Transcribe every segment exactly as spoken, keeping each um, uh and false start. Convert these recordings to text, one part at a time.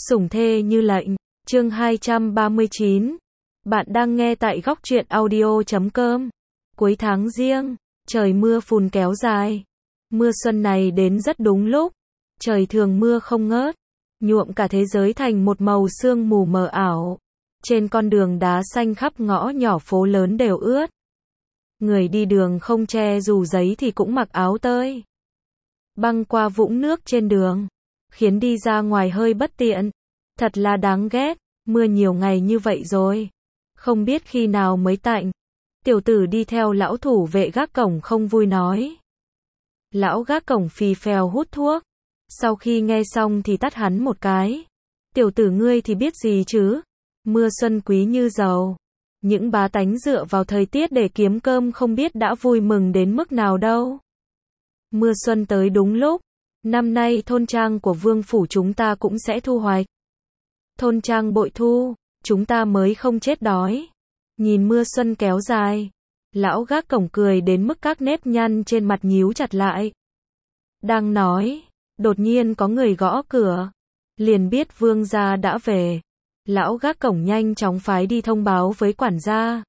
Sủng thê như lệnh, chương hai trăm ba mươi chín. Bạn đang nghe tại góc truyện audio chấm com. Cuối tháng giêng, trời mưa phùn kéo dài. Mưa xuân này đến rất đúng lúc. Trời thường mưa không ngớt, nhuộm cả thế giới thành một màu sương mù mờ ảo. Trên con đường đá xanh khắp ngõ nhỏ phố lớn đều ướt. Người đi đường không che dù giấy thì cũng mặc áo tơi. Băng qua vũng nước trên đường, khiến đi ra ngoài hơi bất tiện. Thật là đáng ghét, mưa nhiều ngày như vậy rồi, không biết khi nào mới tạnh. Tiểu tử đi theo lão thủ vệ gác cổng không vui nói. Lão gác cổng phì phèo hút thuốc, sau khi nghe xong thì tát hắn một cái. Tiểu tử ngươi thì biết gì chứ, mưa xuân quý như dầu. Những bá tánh dựa vào thời tiết để kiếm cơm không biết đã vui mừng đến mức nào đâu. Mưa xuân tới đúng lúc, năm nay thôn trang của vương phủ chúng ta cũng sẽ thu hoạch. Thôn trang bội thu, chúng ta mới không chết đói. Nhìn mưa xuân kéo dài, lão gác cổng cười đến mức các nếp nhăn trên mặt nhíu chặt lại. Đang nói, đột nhiên có người gõ cửa, liền biết vương gia đã về. Lão gác cổng nhanh chóng phái đi thông báo với quản gia.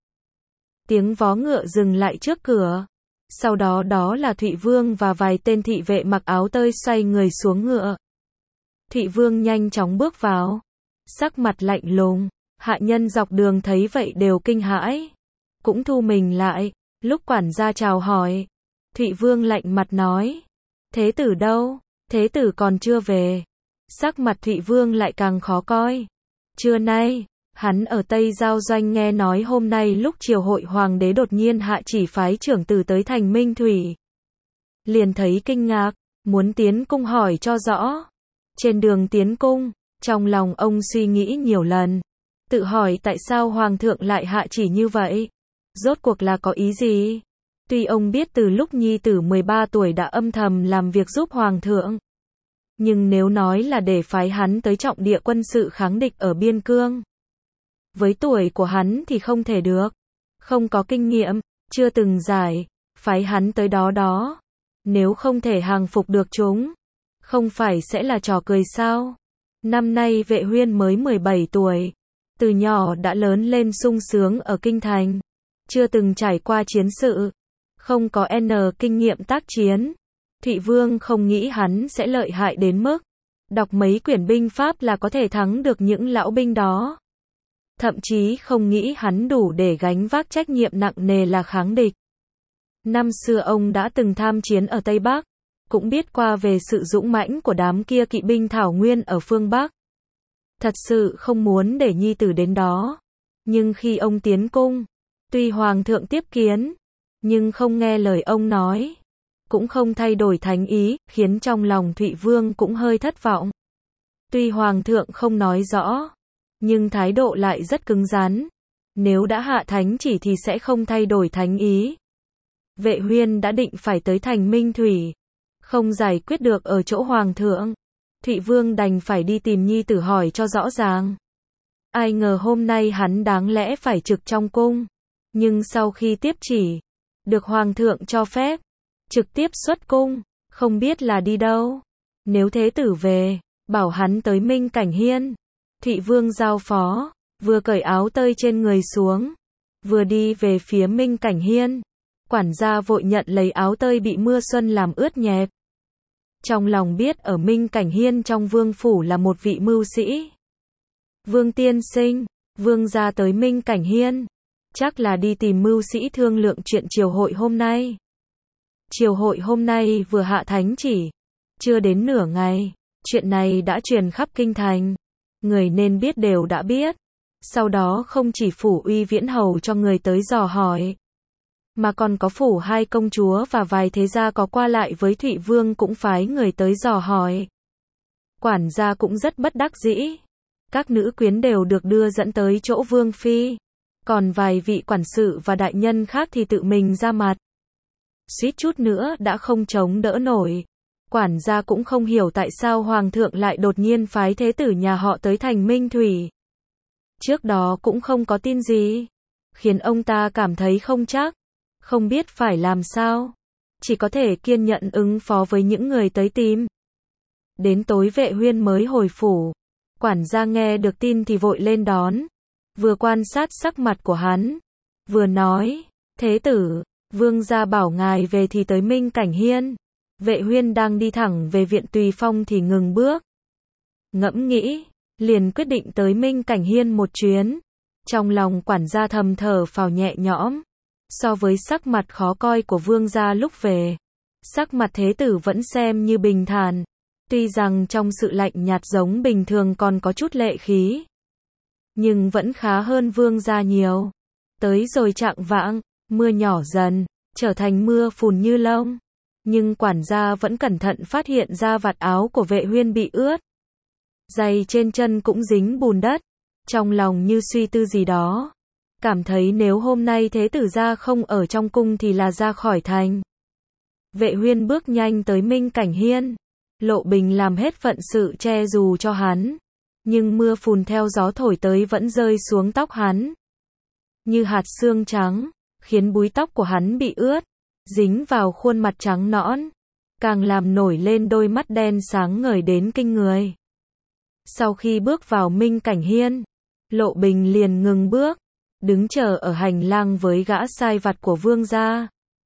Tiếng vó ngựa dừng lại trước cửa. Sau đó đó là Thụy Vương và vài tên thị vệ mặc áo tơi xoay người xuống ngựa. Thụy Vương nhanh chóng bước vào, sắc mặt lạnh lùng. Hạ nhân dọc đường thấy vậy đều kinh hãi, cũng thu mình lại. Lúc quản gia chào hỏi, Thụy Vương lạnh mặt nói: Thế tử đâu? Thế tử còn chưa về. Sắc mặt Thụy Vương lại càng khó coi. Trưa nay, hắn ở Tây Giao Doanh nghe nói hôm nay lúc triều hội hoàng đế đột nhiên hạ chỉ phái trưởng tử tới thành Minh Thủy. Liền thấy kinh ngạc, muốn tiến cung hỏi cho rõ. Trên đường tiến cung, trong lòng ông suy nghĩ nhiều lần, tự hỏi tại sao hoàng thượng lại hạ chỉ như vậy, rốt cuộc là có ý gì. Tuy ông biết từ lúc nhi tử mười ba tuổi đã âm thầm làm việc giúp hoàng thượng, nhưng nếu nói là để phái hắn tới trọng địa quân sự kháng địch ở biên cương, với tuổi của hắn thì không thể được. Không có kinh nghiệm, chưa từng giải, phái hắn tới đó đó, nếu không thể hàng phục được chúng, không phải sẽ là trò cười sao. Năm nay Vệ Huyên mới mười bảy tuổi, từ nhỏ đã lớn lên sung sướng ở kinh thành, chưa từng trải qua chiến sự, không có N kinh nghiệm tác chiến. Thụy Vương không nghĩ hắn sẽ lợi hại đến mức đọc mấy quyển binh pháp là có thể thắng được những lão binh đó. Thậm chí không nghĩ hắn đủ để gánh vác trách nhiệm nặng nề là kháng địch. Năm xưa ông đã từng tham chiến ở Tây Bắc, cũng biết qua về sự dũng mãnh của đám kia kỵ binh thảo nguyên ở phương Bắc. Thật sự không muốn để nhi tử đến đó. Nhưng khi ông tiến cung, tuy hoàng thượng tiếp kiến, nhưng không nghe lời ông nói, cũng không thay đổi thánh ý, khiến trong lòng Thụy Vương cũng hơi thất vọng. Tuy hoàng thượng không nói rõ, nhưng thái độ lại rất cứng rắn. Nếu đã hạ thánh chỉ thì sẽ không thay đổi thánh ý. Vệ Huyên đã định phải tới thành Minh Thủy, không giải quyết được ở chỗ hoàng thượng. Thụy Vương đành phải đi tìm nhi tử hỏi cho rõ ràng. Ai ngờ hôm nay hắn đáng lẽ phải trực trong cung, nhưng sau khi tiếp chỉ, được hoàng thượng cho phép, trực tiếp xuất cung, không biết là đi đâu. Nếu thế tử về, bảo hắn tới Minh Cảnh Hiên. Thụy Vương giao phó, vừa cởi áo tơi trên người xuống, vừa đi về phía Minh Cảnh Hiên. Quản gia vội nhận lấy áo tơi bị mưa xuân làm ướt nhẹp. Trong lòng biết ở Minh Cảnh Hiên trong vương phủ là một vị mưu sĩ. Vương tiên sinh, vương gia tới Minh Cảnh Hiên, chắc là đi tìm mưu sĩ thương lượng chuyện triều hội hôm nay. Triều hội hôm nay vừa hạ thánh chỉ, chưa đến nửa ngày, chuyện này đã truyền khắp kinh thành. Người nên biết đều đã biết. Sau đó không chỉ phủ Uy Viễn hầu cho người tới dò hỏi, mà còn có phủ hai công chúa và vài thế gia có qua lại với Thụy Vương cũng phái người tới dò hỏi. Quản gia cũng rất bất đắc dĩ. Các nữ quyến đều được đưa dẫn tới chỗ Vương Phi. Còn vài vị quản sự và đại nhân khác thì tự mình ra mặt. Suýt chút nữa đã không chống đỡ nổi. Quản gia cũng không hiểu tại sao hoàng thượng lại đột nhiên phái thế tử nhà họ tới thành Minh Thủy. Trước đó cũng không có tin gì, khiến ông ta cảm thấy không chắc, không biết phải làm sao, chỉ có thể kiên nhẫn ứng phó với những người tới tìm. Đến tối Vệ Huyên mới hồi phủ, Quản gia nghe được tin thì vội lên đón, vừa quan sát sắc mặt của hắn, vừa nói, thế tử, vương gia bảo ngài về thì tới Minh Cảnh Hiên. Vệ Huyên đang đi thẳng về viện Tùy Phong thì ngừng bước. Ngẫm nghĩ, liền quyết định tới Minh Cảnh Hiên một chuyến. Trong lòng quản gia thầm thở phào nhẹ nhõm. So với sắc mặt khó coi của vương gia lúc về, sắc mặt thế tử vẫn xem như bình thản. Tuy rằng trong sự lạnh nhạt giống bình thường còn có chút lệ khí, nhưng vẫn khá hơn vương gia nhiều. Tới rồi chạng vạng, mưa nhỏ dần, trở thành mưa phùn như lông. Nhưng quản gia vẫn cẩn thận phát hiện ra vạt áo của Vệ Huyên bị ướt. Giày trên chân cũng dính bùn đất. Trong lòng như suy tư gì đó. Cảm thấy nếu hôm nay thế tử gia không ở trong cung thì là ra khỏi thành. Vệ Huyên bước nhanh tới Minh Cảnh Hiên. Lộ Bình làm hết phận sự che dù cho hắn. Nhưng mưa phùn theo gió thổi tới vẫn rơi xuống tóc hắn. Như hạt sương trắng, khiến búi tóc của hắn bị ướt, dính vào khuôn mặt trắng nõn, càng làm nổi lên đôi mắt đen sáng ngời đến kinh người. Sau khi bước vào Minh Cảnh Hiên, Lộ Bình liền ngừng bước, đứng chờ ở hành lang với gã sai vặt của vương gia.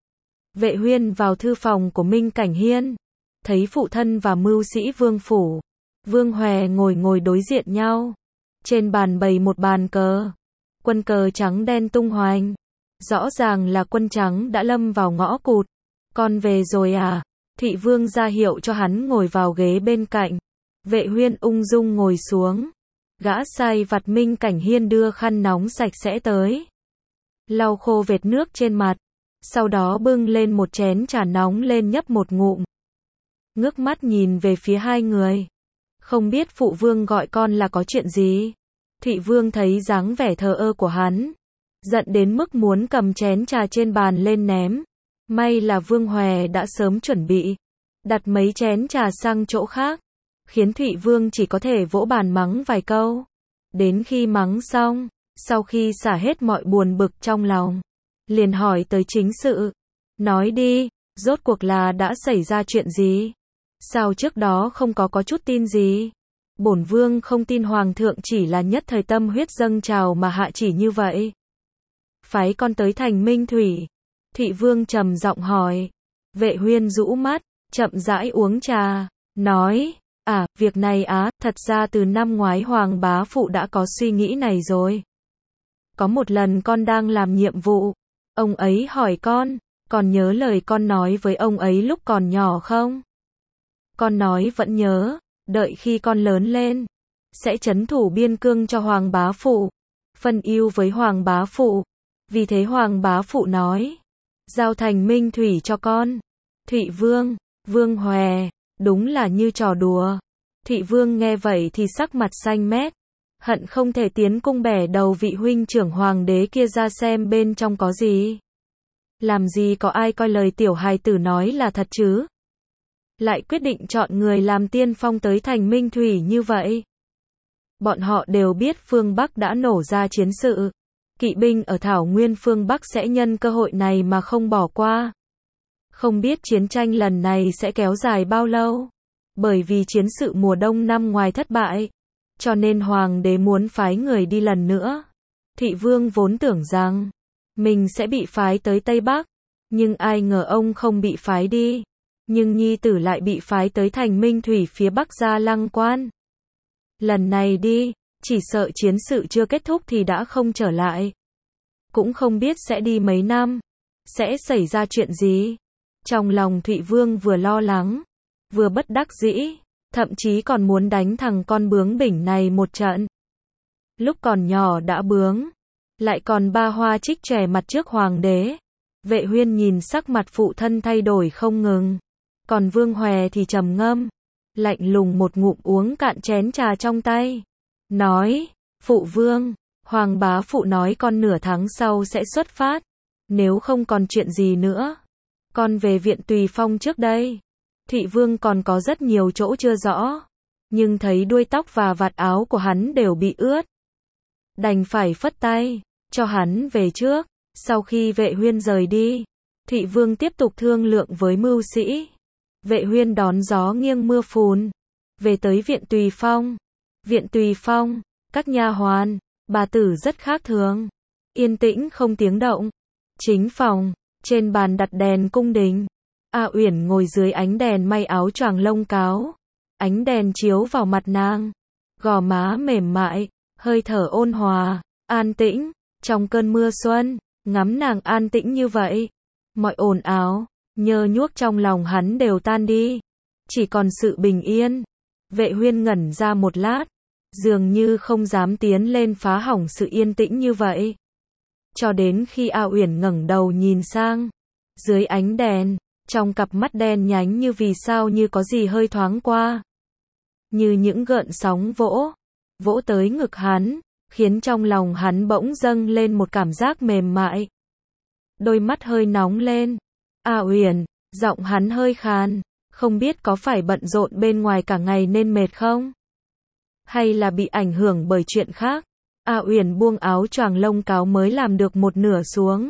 Vệ Huyên vào thư phòng của Minh Cảnh Hiên, thấy phụ thân và mưu sĩ vương phủ, Vương Hòe ngồi ngồi đối diện nhau. Trên bàn bày một bàn cờ, quân cờ trắng đen tung hoành. Rõ ràng là quân trắng đã lâm vào ngõ cụt. Con về rồi à? Thị Vương ra hiệu cho hắn ngồi vào ghế bên cạnh. Vệ Huyên ung dung ngồi xuống. Gã sai vặt Minh Cảnh Hiên đưa khăn nóng sạch sẽ tới, lau khô vệt nước trên mặt. Sau đó bưng lên một chén trà nóng lên nhấp một ngụm. Ngước mắt nhìn về phía hai người. Không biết phụ vương gọi con là có chuyện gì? Thị Vương thấy dáng vẻ thờ ơ của hắn, giận đến mức muốn cầm chén trà trên bàn lên ném. May là Vương Hòe đã sớm chuẩn bị, đặt mấy chén trà sang chỗ khác, khiến Thụy Vương chỉ có thể vỗ bàn mắng vài câu. Đến khi mắng xong, sau khi xả hết mọi buồn bực trong lòng, liền hỏi tới chính sự. Nói đi, rốt cuộc là đã xảy ra chuyện gì? Sao trước đó không có có chút tin gì? Bổn vương không tin hoàng thượng chỉ là nhất thời tâm huyết dâng trào mà hạ chỉ như vậy. Phái con tới thành Minh Thủy. Thị Vương trầm giọng hỏi. Vệ Huyên rũ mắt, chậm rãi uống trà, nói, à, việc này á, thật ra từ năm ngoái Hoàng bá phụ đã có suy nghĩ này rồi. Có một lần con đang làm nhiệm vụ, ông ấy hỏi con, còn nhớ lời con nói với ông ấy lúc còn nhỏ không? Con nói vẫn nhớ, đợi khi con lớn lên, sẽ trấn thủ biên cương cho Hoàng bá phụ, phân ưu với Hoàng bá phụ. Vì thế Hoàng bá phụ nói, giao thành Minh Thủy cho con. Thụy Vương, Vương Hòe, đúng là như trò đùa. Thụy Vương nghe vậy thì sắc mặt xanh mét, hận không thể tiến cung bẻ đầu vị huynh trưởng hoàng đế kia ra xem bên trong có gì. Làm gì có ai coi lời tiểu hài tử nói là thật chứ? Lại quyết định chọn người làm tiên phong tới thành Minh Thủy như vậy. Bọn họ đều biết phương Bắc đã nổ ra chiến sự. Kỵ binh ở Thảo Nguyên phương Bắc sẽ nhân cơ hội này mà không bỏ qua. Không biết chiến tranh lần này sẽ kéo dài bao lâu. Bởi vì chiến sự mùa đông năm ngoài thất bại, cho nên hoàng đế muốn phái người đi lần nữa. Thụy Vương vốn tưởng rằng mình sẽ bị phái tới Tây Bắc, nhưng ai ngờ ông không bị phái đi, nhưng nhi tử lại bị phái tới thành Minh Thủy phía Bắc Gia Lăng Quan. Lần này đi, chỉ sợ chiến sự chưa kết thúc thì đã không trở lại. Cũng không biết sẽ đi mấy năm, sẽ xảy ra chuyện gì. Trong lòng Thụy Vương vừa lo lắng, vừa bất đắc dĩ, thậm chí còn muốn đánh thằng con bướng bỉnh này một trận. Lúc còn nhỏ đã bướng, lại còn ba hoa trích trẻ mặt trước hoàng đế. Vệ Huyên nhìn sắc mặt phụ thân thay đổi không ngừng, còn Vương Hòe thì trầm ngâm, lạnh lùng một ngụm uống cạn chén trà trong tay, nói, phụ vương, Hoàng bá phụ nói con nửa tháng sau sẽ xuất phát, nếu không còn chuyện gì nữa, con về viện Tùy Phong trước đây. Thụy Vương còn có rất nhiều chỗ chưa rõ, nhưng thấy đuôi tóc và vạt áo của hắn đều bị ướt, đành phải phất tay, cho hắn về trước. Sau khi Vệ Huyên rời đi, Thụy Vương tiếp tục thương lượng với mưu sĩ. Vệ Huyên đón gió nghiêng mưa phùn, về tới viện Tùy Phong. Viện Tùy Phong, các nha hoàn, bà tử rất khác thường. Yên tĩnh không tiếng động. Chính phòng, trên bàn đặt đèn cung đình. A Uyển ngồi dưới ánh đèn may áo choàng lông cáo. Ánh đèn chiếu vào mặt nàng. Gò má mềm mại, hơi thở ôn hòa, an tĩnh. Trong cơn mưa xuân, ngắm nàng an tĩnh như vậy. Mọi ồn ào, nhơ nhuốc trong lòng hắn đều tan đi. Chỉ còn sự bình yên. Vệ Huyên ngẩn ra một lát. Dường như không dám tiến lên phá hỏng sự yên tĩnh như vậy. Cho đến khi A Uyển ngẩng đầu nhìn sang. Dưới ánh đèn, trong cặp mắt đen nhánh như vì sao như có gì hơi thoáng qua. Như những gợn sóng vỗ, vỗ tới ngực hắn, khiến trong lòng hắn bỗng dâng lên một cảm giác mềm mại. Đôi mắt hơi nóng lên. A Uyển, giọng hắn hơi khàn, không biết có phải bận rộn bên ngoài cả ngày nên mệt không? Hay là bị ảnh hưởng bởi chuyện khác? A Uyển buông áo choàng lông cáo mới làm được một nửa xuống.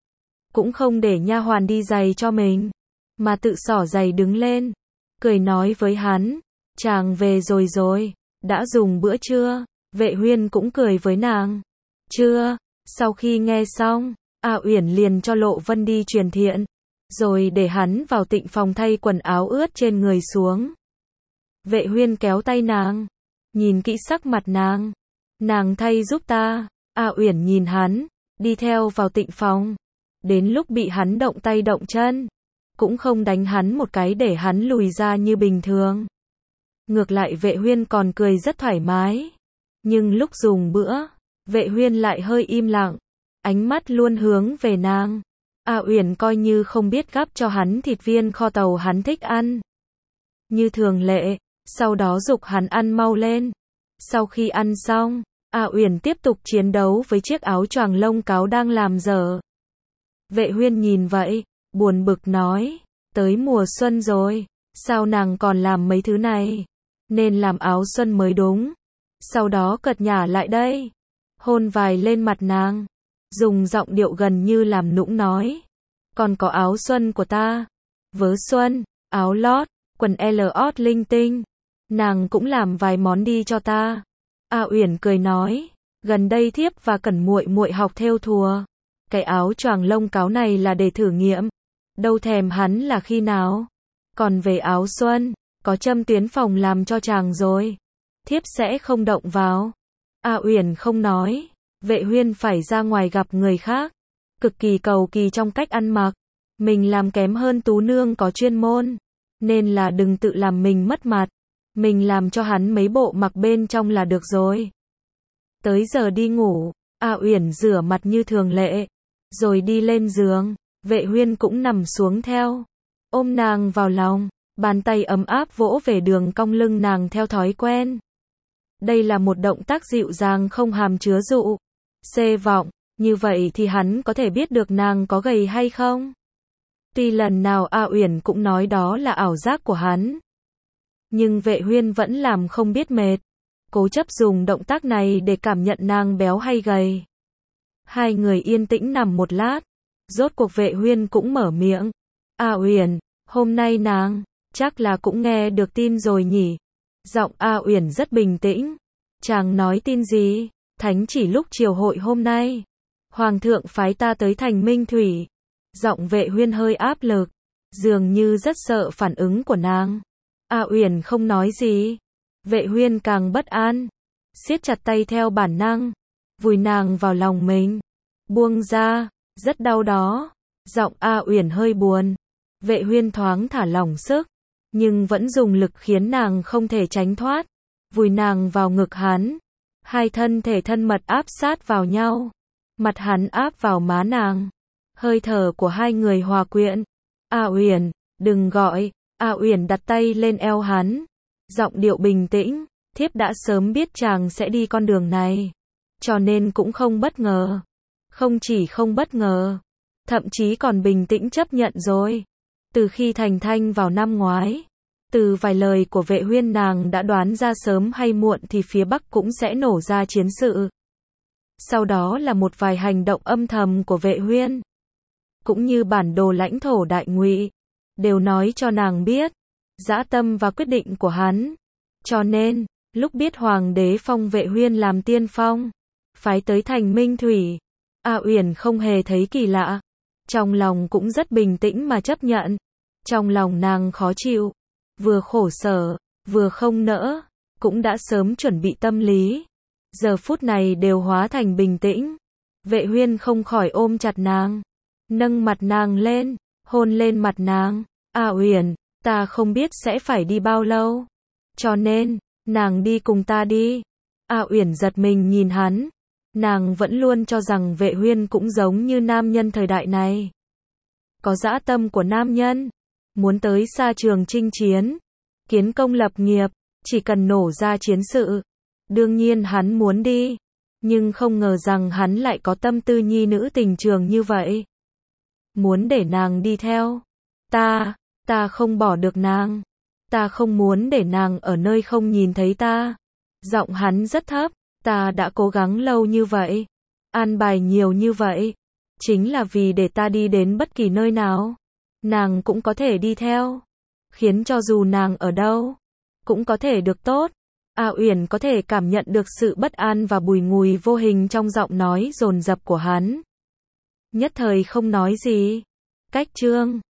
Cũng không để nha hoàn đi giày cho mình, mà tự xỏ giày đứng lên, cười nói với hắn, chàng về rồi rồi, đã dùng bữa trưa? Vệ Huyên cũng cười với nàng. Chưa. Sau khi nghe xong, A Uyển liền cho Lộ Vân đi truyền thiện, rồi để hắn vào tịnh phòng thay quần áo ướt trên người xuống. Vệ Huyên kéo tay nàng, nhìn kỹ sắc mặt nàng. Nàng thay giúp ta. A Uyển nhìn hắn, đi theo vào tịnh phòng. Đến lúc bị hắn động tay động chân, cũng không đánh hắn một cái để hắn lùi ra như bình thường. Ngược lại Vệ Huyên còn cười rất thoải mái. Nhưng lúc dùng bữa, Vệ Huyên lại hơi im lặng, ánh mắt luôn hướng về nàng. A Uyển coi như không biết gắp cho hắn thịt viên kho tàu hắn thích ăn. Như thường lệ, sau đó giục hắn ăn mau lên. Sau khi ăn xong, A Uyển tiếp tục chiến đấu với chiếc áo choàng lông cáo đang làm dở. Vệ Huyên nhìn vậy, buồn bực nói, tới mùa xuân rồi, sao nàng còn làm mấy thứ này? Nên làm áo xuân mới đúng. Sau đó cật nhả lại đây, hôn vài lên mặt nàng, dùng giọng điệu gần như làm nũng nói, còn có áo xuân của ta, vớ xuân, áo lót, quần lót linh tinh, nàng cũng làm vài món đi cho ta. A Uyển cười nói, gần đây thiếp và Cẩn muội muội học thêu thùa, cái áo choàng lông cáo này là để thử nghiệm, đâu thèm hắn là khi nào. Còn về áo xuân, có Trâm Tuyến phòng làm cho chàng rồi, thiếp sẽ không động vào. A Uyển không nói. Vệ Huyên phải ra ngoài gặp người khác, cực kỳ cầu kỳ trong cách ăn mặc, mình làm kém hơn tú nương có chuyên môn, nên là đừng tự làm mình mất mặt, mình làm cho hắn mấy bộ mặc bên trong là được rồi. Tới giờ đi ngủ, A Uyển rửa mặt như thường lệ, rồi đi lên giường. Vệ Huyên cũng nằm xuống theo, ôm nàng vào lòng, bàn tay ấm áp vỗ về đường cong lưng nàng theo thói quen. Đây là một động tác dịu dàng không hàm chứa dụ xê vọng, như vậy thì hắn có thể biết được nàng có gầy hay không. Tuy lần nào A Uyển cũng nói đó là ảo giác của hắn, nhưng Vệ Huyên vẫn làm không biết mệt, cố chấp dùng động tác này để cảm nhận nàng béo hay gầy. Hai người yên tĩnh nằm một lát, rốt cuộc Vệ Huyên cũng mở miệng. A Uyển, hôm nay nàng, chắc là cũng nghe được tin rồi nhỉ? Giọng A Uyển rất bình tĩnh. Chàng nói tin gì? Thánh chỉ lúc chiều hội hôm nay, Hoàng thượng phái ta tới thành Minh Thủy. Giọng Vệ Huyên hơi áp lực, dường như rất sợ phản ứng của nàng. A Uyển không nói gì. Vệ Huyên càng bất an, siết chặt tay theo bản năng, vùi nàng vào lòng mình. Buông ra, rất đau đó. Giọng A Uyển hơi buồn. Vệ Huyên thoáng thả lỏng sức, nhưng vẫn dùng lực khiến nàng không thể tránh thoát. Vùi nàng vào ngực hắn, hai thân thể thân mật áp sát vào nhau, mặt hắn áp vào má nàng, hơi thở của hai người hòa quyện. A Uyển, đừng gọi. A Uyển đặt tay lên eo hắn, giọng điệu bình tĩnh, thiếp đã sớm biết chàng sẽ đi con đường này, cho nên cũng không bất ngờ. Không chỉ không bất ngờ, thậm chí còn bình tĩnh chấp nhận rồi. Từ khi thành thanh vào năm ngoái, từ vài lời của Vệ Huyên nàng đã đoán ra sớm hay muộn thì phía Bắc cũng sẽ nổ ra chiến sự. Sau đó là một vài hành động âm thầm của Vệ Huyên, cũng như bản đồ lãnh thổ Đại Ngụy, đều nói cho nàng biết dã tâm và quyết định của hắn. Cho nên, Lúc biết hoàng đế phong Vệ Huyên làm tiên phong, phái tới thành Minh Thủy, A Uyển không hề thấy kỳ lạ. Trong lòng cũng rất bình tĩnh mà chấp nhận. Trong lòng nàng khó chịu, vừa khổ sở, vừa không nỡ, cũng đã sớm chuẩn bị tâm lý. Giờ phút này đều hóa thành bình tĩnh. Vệ Huyên không khỏi ôm chặt nàng, nâng mặt nàng lên, hôn lên mặt nàng. A Uyển, ta không biết sẽ phải đi bao lâu, cho nên, nàng đi cùng ta đi. A Uyển giật mình nhìn hắn. Nàng vẫn luôn cho rằng Vệ Huyên cũng giống như nam nhân thời đại này. Có dã tâm của nam nhân, muốn tới xa trường chinh chiến, kiến công lập nghiệp, chỉ cần nổ ra chiến sự. Đương nhiên hắn muốn đi, nhưng không ngờ rằng hắn lại có tâm tư nhi nữ tình trường như vậy. Muốn để nàng đi theo. Ta, ta không bỏ được nàng. Ta không muốn để nàng ở nơi không nhìn thấy ta. Giọng hắn rất thấp. Ta đã cố gắng lâu như vậy, an bài nhiều như vậy, chính là vì để ta đi đến bất kỳ nơi nào, nàng cũng có thể đi theo, khiến cho dù nàng ở đâu, cũng có thể được tốt. A Uyển có thể cảm nhận được sự bất an và bùi ngùi vô hình trong giọng nói dồn dập của hắn. Nhất thời không nói gì. Cách chương